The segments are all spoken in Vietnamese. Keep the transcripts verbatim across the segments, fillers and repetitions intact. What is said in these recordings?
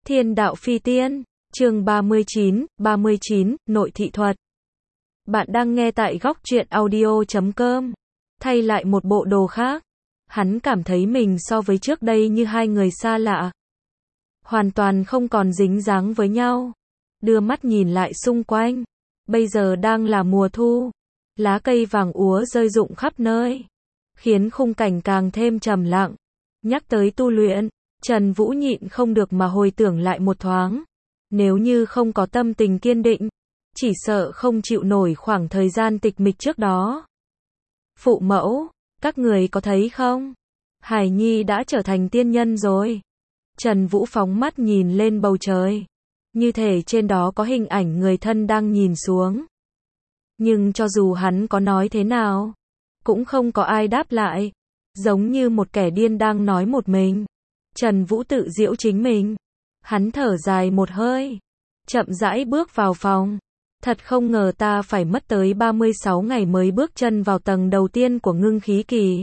Thiên đạo phi tiên, chương ba mươi chín, ba mươi chín, nội thị thuật. Bạn đang nghe tại góc truyện audio chấm com. Thay lại một bộ đồ khác, hắn cảm thấy mình so với trước đây như hai người xa lạ. Hoàn toàn không còn dính dáng với nhau. Đưa mắt nhìn lại xung quanh. Bây giờ đang là mùa thu. Lá cây vàng úa rơi rụng khắp nơi. Khiến khung cảnh càng thêm trầm lặng. Nhắc tới tu luyện, Trần Vũ nhịn không được mà hồi tưởng lại một thoáng. Nếu như không có tâm tình kiên định, chỉ sợ không chịu nổi khoảng thời gian tịch mịch trước đó. Phụ mẫu, các người có thấy không? Hải Nhi đã trở thành tiên nhân rồi. Trần Vũ phóng mắt nhìn lên bầu trời. Như thể trên đó có hình ảnh người thân đang nhìn xuống. Nhưng cho dù hắn có nói thế nào, cũng không có ai đáp lại. Giống như một kẻ điên đang nói một mình. Trần Vũ tự giễu chính mình. Hắn thở dài một hơi. Chậm rãi bước vào phòng. Thật không ngờ ta phải mất tới ba mươi sáu ngày mới bước chân vào tầng đầu tiên của ngưng khí kỳ.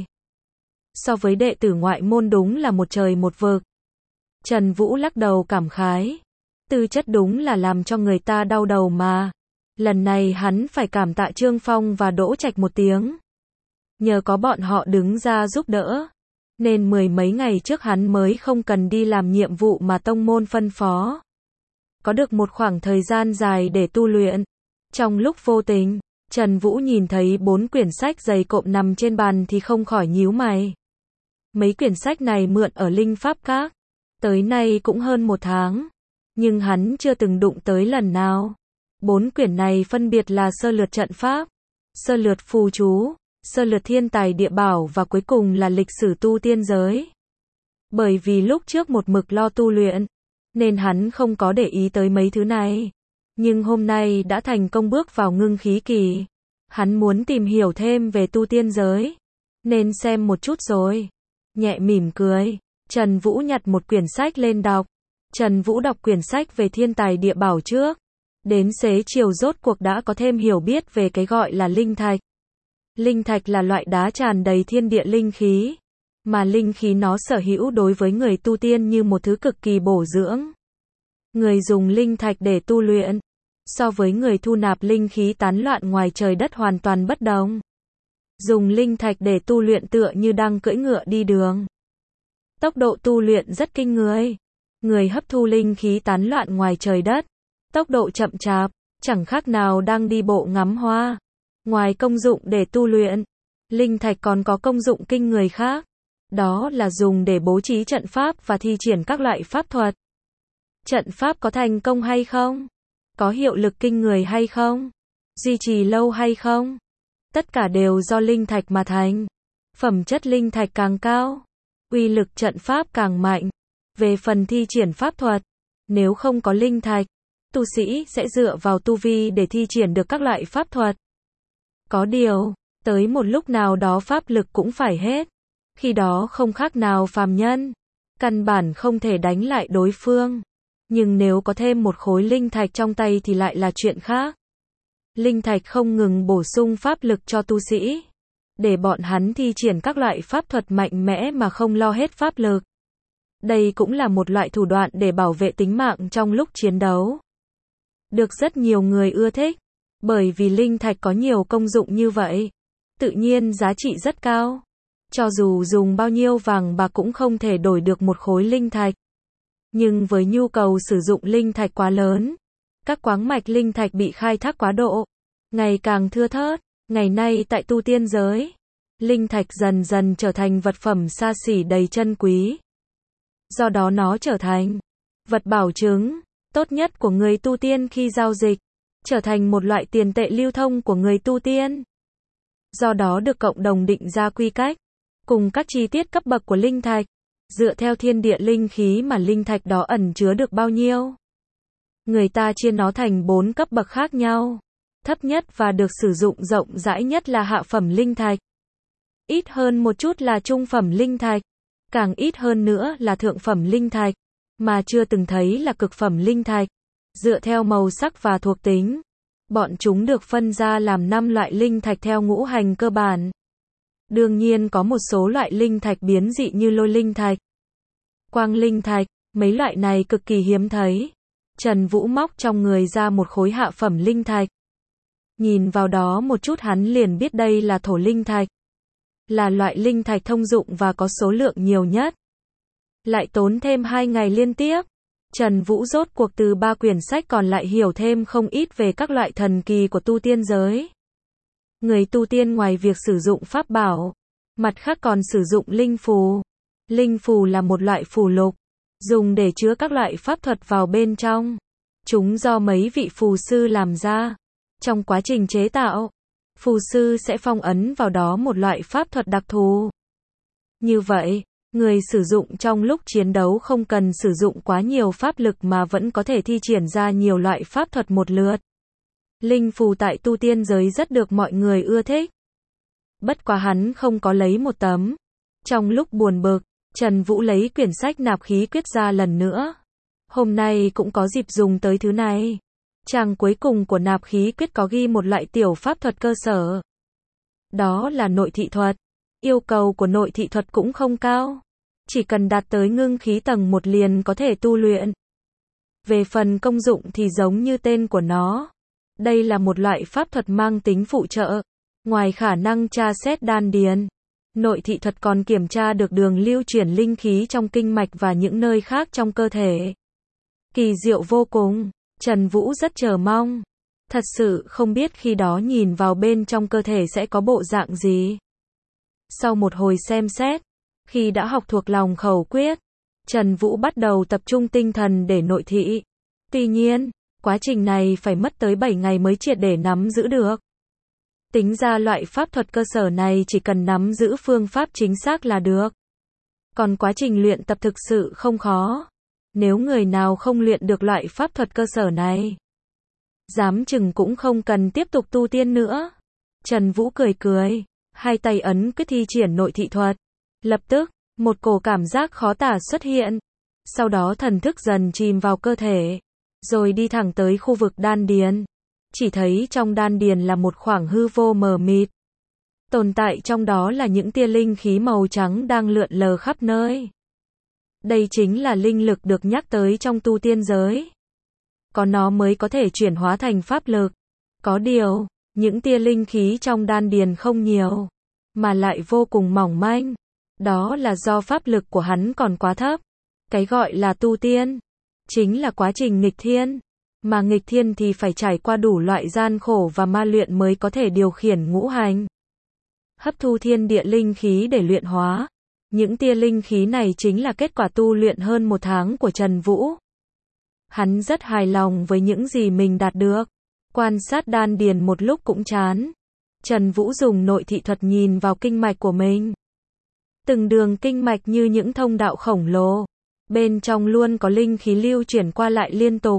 So với đệ tử ngoại môn đúng là một trời một vực. Trần Vũ lắc đầu cảm khái. Tư chất đúng là làm cho người ta đau đầu mà. Lần này hắn phải cảm tạ Trương Phong và Đỗ Trạch một tiếng. Nhờ có bọn họ đứng ra giúp đỡ, nên mười mấy ngày trước hắn mới không cần đi làm nhiệm vụ mà tông môn phân phó. Có được một khoảng thời gian dài để tu luyện. Trong lúc vô tình, Trần Vũ nhìn thấy bốn quyển sách dày cộm nằm trên bàn thì không khỏi nhíu mày. Mấy quyển sách này mượn ở Linh Pháp Các. Tới nay cũng hơn một tháng. Nhưng hắn chưa từng đụng tới lần nào. Bốn quyển này phân biệt là sơ lược trận pháp, sơ lược phù chú, sơ lược thiên tài địa bảo và cuối cùng là lịch sử tu tiên giới. Bởi vì lúc trước một mực lo tu luyện, nên hắn không có để ý tới mấy thứ này. Nhưng hôm nay đã thành công bước vào ngưng khí kỳ. Hắn muốn tìm hiểu thêm về tu tiên giới, nên xem một chút rồi. Nhẹ mỉm cười, Trần Vũ nhặt một quyển sách lên đọc. Trần Vũ đọc quyển sách về thiên tài địa bảo trước. Đến xế chiều rốt cuộc đã có thêm hiểu biết về cái gọi là linh thạch. Linh thạch là loại đá tràn đầy thiên địa linh khí, mà linh khí nó sở hữu đối với người tu tiên như một thứ cực kỳ bổ dưỡng. Người dùng linh thạch để tu luyện, so với người thu nạp linh khí tán loạn ngoài trời đất hoàn toàn bất đồng. Dùng linh thạch để tu luyện tựa như đang cưỡi ngựa đi đường. Tốc độ tu luyện rất kinh người. Người hấp thu linh khí tán loạn ngoài trời đất, tốc độ chậm chạp, chẳng khác nào đang đi bộ ngắm hoa. Ngoài công dụng để tu luyện, linh thạch còn có công dụng kinh người khác. Đó là dùng để bố trí trận pháp và thi triển các loại pháp thuật. Trận pháp có thành công hay không? Có hiệu lực kinh người hay không? Duy trì lâu hay không? Tất cả đều do linh thạch mà thành. Phẩm chất linh thạch càng cao, uy lực trận pháp càng mạnh. Về phần thi triển pháp thuật, nếu không có linh thạch, tu sĩ sẽ dựa vào tu vi để thi triển được các loại pháp thuật. Có điều, tới một lúc nào đó pháp lực cũng phải hết. Khi đó không khác nào phàm nhân. Căn bản không thể đánh lại đối phương. Nhưng nếu có thêm một khối linh thạch trong tay thì lại là chuyện khác. Linh thạch không ngừng bổ sung pháp lực cho tu sĩ, để bọn hắn thi triển các loại pháp thuật mạnh mẽ mà không lo hết pháp lực. Đây cũng là một loại thủ đoạn để bảo vệ tính mạng trong lúc chiến đấu. Được rất nhiều người ưa thích. Bởi vì linh thạch có nhiều công dụng như vậy, tự nhiên giá trị rất cao. Cho dù dùng bao nhiêu vàng bạc cũng không thể đổi được một khối linh thạch. Nhưng với nhu cầu sử dụng linh thạch quá lớn, các khoáng mạch linh thạch bị khai thác quá độ, ngày càng thưa thớt. Ngày nay tại tu tiên giới, linh thạch dần dần trở thành vật phẩm xa xỉ đầy chân quý. Do đó nó trở thành vật bảo chứng tốt nhất của người tu tiên khi giao dịch. Trở thành một loại tiền tệ lưu thông của người tu tiên. Do đó được cộng đồng định ra quy cách, cùng các chi tiết cấp bậc của linh thạch, dựa theo thiên địa linh khí mà linh thạch đó ẩn chứa được bao nhiêu. Người ta chia nó thành bốn cấp bậc khác nhau. Thấp nhất và được sử dụng rộng rãi nhất là hạ phẩm linh thạch. Ít hơn một chút là trung phẩm linh thạch. Càng ít hơn nữa là thượng phẩm linh thạch, mà chưa từng thấy là cực phẩm linh thạch. Dựa theo màu sắc và thuộc tính, bọn chúng được phân ra làm năm loại linh thạch theo ngũ hành cơ bản. Đương nhiên có một số loại linh thạch biến dị như lôi linh thạch, quang linh thạch, Mấy loại này cực kỳ hiếm thấy. Trần Vũ móc trong người ra một khối hạ phẩm linh thạch. Nhìn vào đó một chút hắn liền biết đây là thổ linh thạch. Là loại linh thạch thông dụng và có số lượng nhiều nhất. Lại tốn thêm hai ngày liên tiếp. Trần Vũ rốt cuộc từ ba quyển sách còn lại hiểu thêm không ít về các loại thần kỳ của tu tiên giới. Người tu tiên ngoài việc sử dụng pháp bảo, mặt khác còn sử dụng linh phù. Linh phù là một loại phù lục, dùng để chứa các loại pháp thuật vào bên trong. Chúng do mấy vị phù sư làm ra. Trong quá trình chế tạo, phù sư sẽ phong ấn vào đó một loại pháp thuật đặc thù. Như vậy, người sử dụng trong lúc chiến đấu không cần sử dụng quá nhiều pháp lực mà vẫn có thể thi triển ra nhiều loại pháp thuật một lượt. Linh phù tại tu tiên giới rất được mọi người ưa thích. Bất quá hắn không có lấy một tấm. Trong lúc buồn bực, Trần Vũ lấy quyển sách nạp khí quyết ra lần nữa. Hôm nay cũng có dịp dùng tới thứ này. Trang cuối cùng của nạp khí quyết có ghi một loại tiểu pháp thuật cơ sở. Đó là nội thị thuật. Yêu cầu của nội thị thuật cũng không cao. Chỉ cần đạt tới ngưng khí tầng một liền có thể tu luyện. Về phần công dụng thì giống như tên của nó. Đây là một loại pháp thuật mang tính phụ trợ. Ngoài khả năng tra xét đan điền, nội thị thuật còn kiểm tra được đường lưu chuyển linh khí trong kinh mạch và những nơi khác trong cơ thể. Kỳ diệu vô cùng. Trần Vũ rất chờ mong. Thật sự không biết khi đó nhìn vào bên trong cơ thể sẽ có bộ dạng gì. Sau một hồi xem xét, khi đã học thuộc lòng khẩu quyết, Trần Vũ bắt đầu tập trung tinh thần để nội thị. Tuy nhiên, quá trình này phải mất tới bảy ngày mới triệt để nắm giữ được. Tính ra loại pháp thuật cơ sở này chỉ cần nắm giữ phương pháp chính xác là được. Còn quá trình luyện tập thực sự không khó. Nếu người nào không luyện được loại pháp thuật cơ sở này, dám chừng cũng không cần tiếp tục tu tiên nữa. Trần Vũ cười cười, hai tay ấn quyết thi triển nội thị thuật. Lập tức, một cổ cảm giác khó tả xuất hiện. Sau đó thần thức dần chìm vào cơ thể, rồi đi thẳng tới khu vực đan điền. Chỉ thấy trong đan điền là một khoảng hư vô mờ mịt. Tồn tại trong đó là những tia linh khí màu trắng đang lượn lờ khắp nơi. Đây chính là linh lực được nhắc tới trong tu tiên giới. Có nó mới có thể chuyển hóa thành pháp lực. Có điều, những tia linh khí trong đan điền không nhiều, mà lại vô cùng mỏng manh. Đó là do pháp lực của hắn còn quá thấp. Cái gọi là tu tiên, chính là quá trình nghịch thiên. Mà nghịch thiên thì phải trải qua đủ loại gian khổ và ma luyện mới có thể điều khiển ngũ hành. Hấp thu thiên địa linh khí để luyện hóa. Những tia linh khí này chính là kết quả tu luyện hơn một tháng của Trần Vũ. Hắn rất hài lòng với những gì mình đạt được. Quan sát đan điền một lúc cũng chán. Trần Vũ dùng nội thị thuật nhìn vào kinh mạch của mình. Từng đường kinh mạch như những thông đạo khổng lồ. Bên trong luôn có linh khí lưu chuyển qua lại liên tục.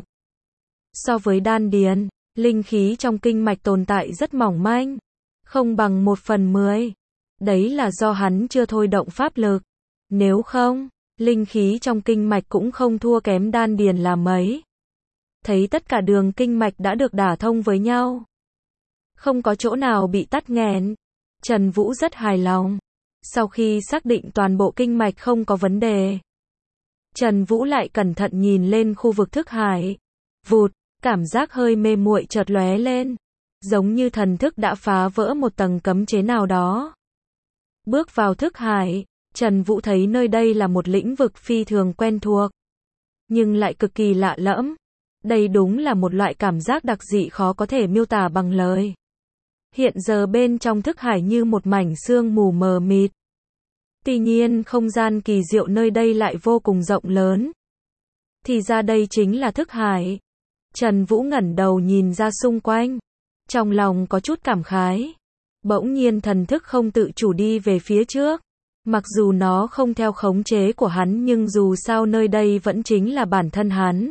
So với đan điền, linh khí trong kinh mạch tồn tại rất mỏng manh. Không bằng một phần mười. Đấy là do hắn chưa thôi động pháp lực. Nếu không, linh khí trong kinh mạch cũng không thua kém đan điền là mấy. Thấy tất cả đường kinh mạch đã được đả thông với nhau. Không có chỗ nào bị tắc nghẽn. Trần Vũ rất hài lòng. Sau khi xác định toàn bộ kinh mạch không có vấn đề, Trần Vũ lại cẩn thận nhìn lên khu vực thức hải. Vụt, cảm giác hơi mê muội chợt lóe lên. Giống như thần thức đã phá vỡ một tầng cấm chế nào đó. Bước vào thức hải, Trần Vũ thấy nơi đây là một lĩnh vực phi thường quen thuộc. Nhưng lại cực kỳ lạ lẫm. Đây đúng là một loại cảm giác đặc dị khó có thể miêu tả bằng lời. Hiện giờ bên trong thức hải như một mảnh sương mù mờ mịt. Tuy nhiên không gian kỳ diệu nơi đây lại vô cùng rộng lớn. Thì ra đây chính là thức hải. Trần Vũ ngẩng đầu nhìn ra xung quanh. Trong lòng có chút cảm khái. Bỗng nhiên thần thức không tự chủ đi về phía trước. Mặc dù nó không theo khống chế của hắn nhưng dù sao nơi đây vẫn chính là bản thân hắn.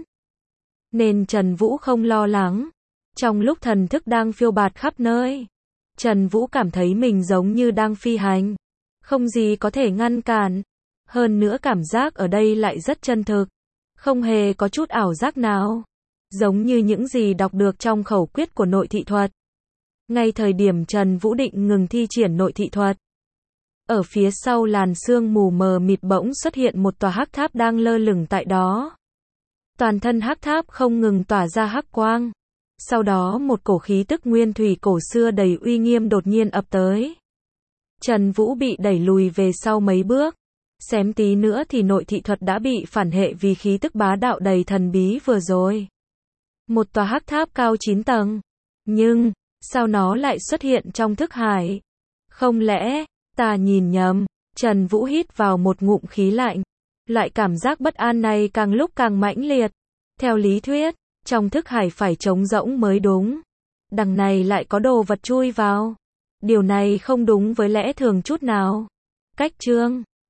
Nên Trần Vũ không lo lắng. Trong lúc thần thức đang phiêu bạt khắp nơi, Trần Vũ cảm thấy mình giống như đang phi hành. Không gì có thể ngăn cản. Hơn nữa cảm giác ở đây lại rất chân thực. Không hề có chút ảo giác nào. Giống như những gì đọc được trong khẩu quyết của nội thị thuật. Ngay thời điểm Trần Vũ định ngừng thi triển nội thị thuật, Ở phía sau làn sương mù mờ mịt bỗng xuất hiện một tòa hắc tháp đang lơ lửng tại đó. Toàn thân hắc tháp không ngừng tỏa ra hắc quang. Sau đó một cổ khí tức nguyên thủy cổ xưa đầy uy nghiêm đột nhiên ập tới. Trần Vũ bị đẩy lùi về sau mấy bước. Xém tí nữa thì nội thị thuật đã bị phản hệ vì khí tức bá đạo đầy thần bí vừa rồi. Một tòa hắc tháp cao chín tầng. Nhưng, sao nó lại xuất hiện trong thức hải? Không lẽ, ta nhìn nhầm? Trần Vũ hít vào một ngụm khí lạnh. Loại cảm giác bất an này càng lúc càng mãnh liệt. Theo lý thuyết, trong thức hải phải trống rỗng mới đúng. Đằng này lại có đồ vật chui vào. Điều này không đúng với lẽ thường chút nào. Cách chương